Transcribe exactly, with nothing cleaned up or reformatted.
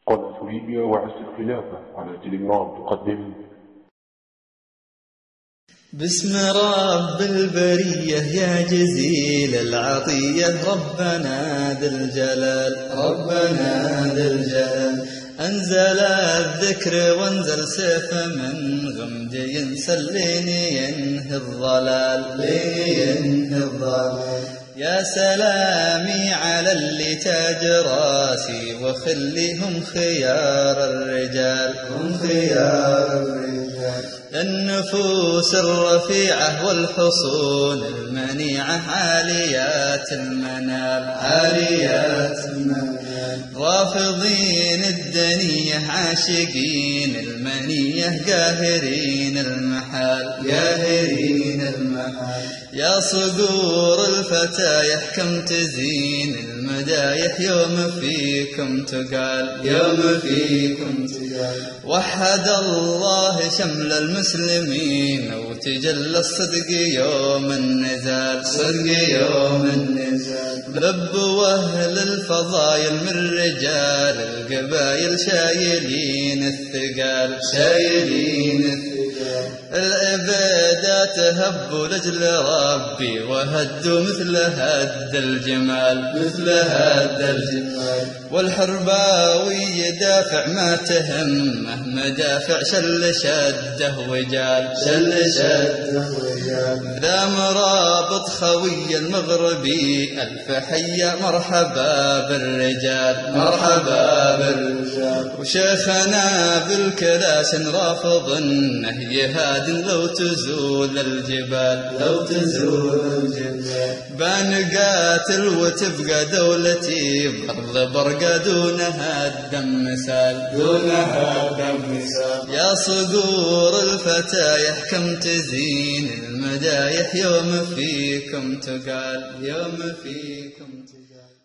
قناة ليبيا وعزة الخلافة على تليجرام تقدم. بسم رب البرية يا جزيل العطية، ربنا ذا الجلال ربنا ذا الجلال. أنزل الذكر وانزل سيف من غمد ينسل لين ينهي الضلال لين ينهي الضلال. يا سلامي على اللي تاج راسي وخليهم خيار الرجال هم خيار الرجال. النفوس الرفيعة والحصون المنيعة عاليات المنال عاليات المنال. رافضين الدنية عاشقين المنية قاهرين المحال قاهرين المحال. يا صقور الفتايح كم تزين المدايح يوم فيكم تقال يوم فيكم تقال. وحد الله شمل المسلمين وتجلى الصدق يوم النزال صدق يوم النزال. لبوا أهل الفضايل من رجال القبايل شايلين الثقال شايلين الثقال. العبادات هبوا لجل ربي وهدوا مثل هد الجمال مثل هد الجمال. والحرباوي يدافع ما تهمه مدافع شل شده وجال شل شده وجال. ذا مرابط خوي المغربي ألف حيا مرحبا بالرجال مرحبا بالرجال. وشيخنا بالكلاس رافض النهي هاد لو تزول الجبال لو تزول الجبال. بنقاتل وتبقى دولتي بأرض برقة دونها الدم مثال دونها الدم مثال. يا صقور الفتايح كم تزين المدايح يوم فيكم تقال يوم فيكم تقال.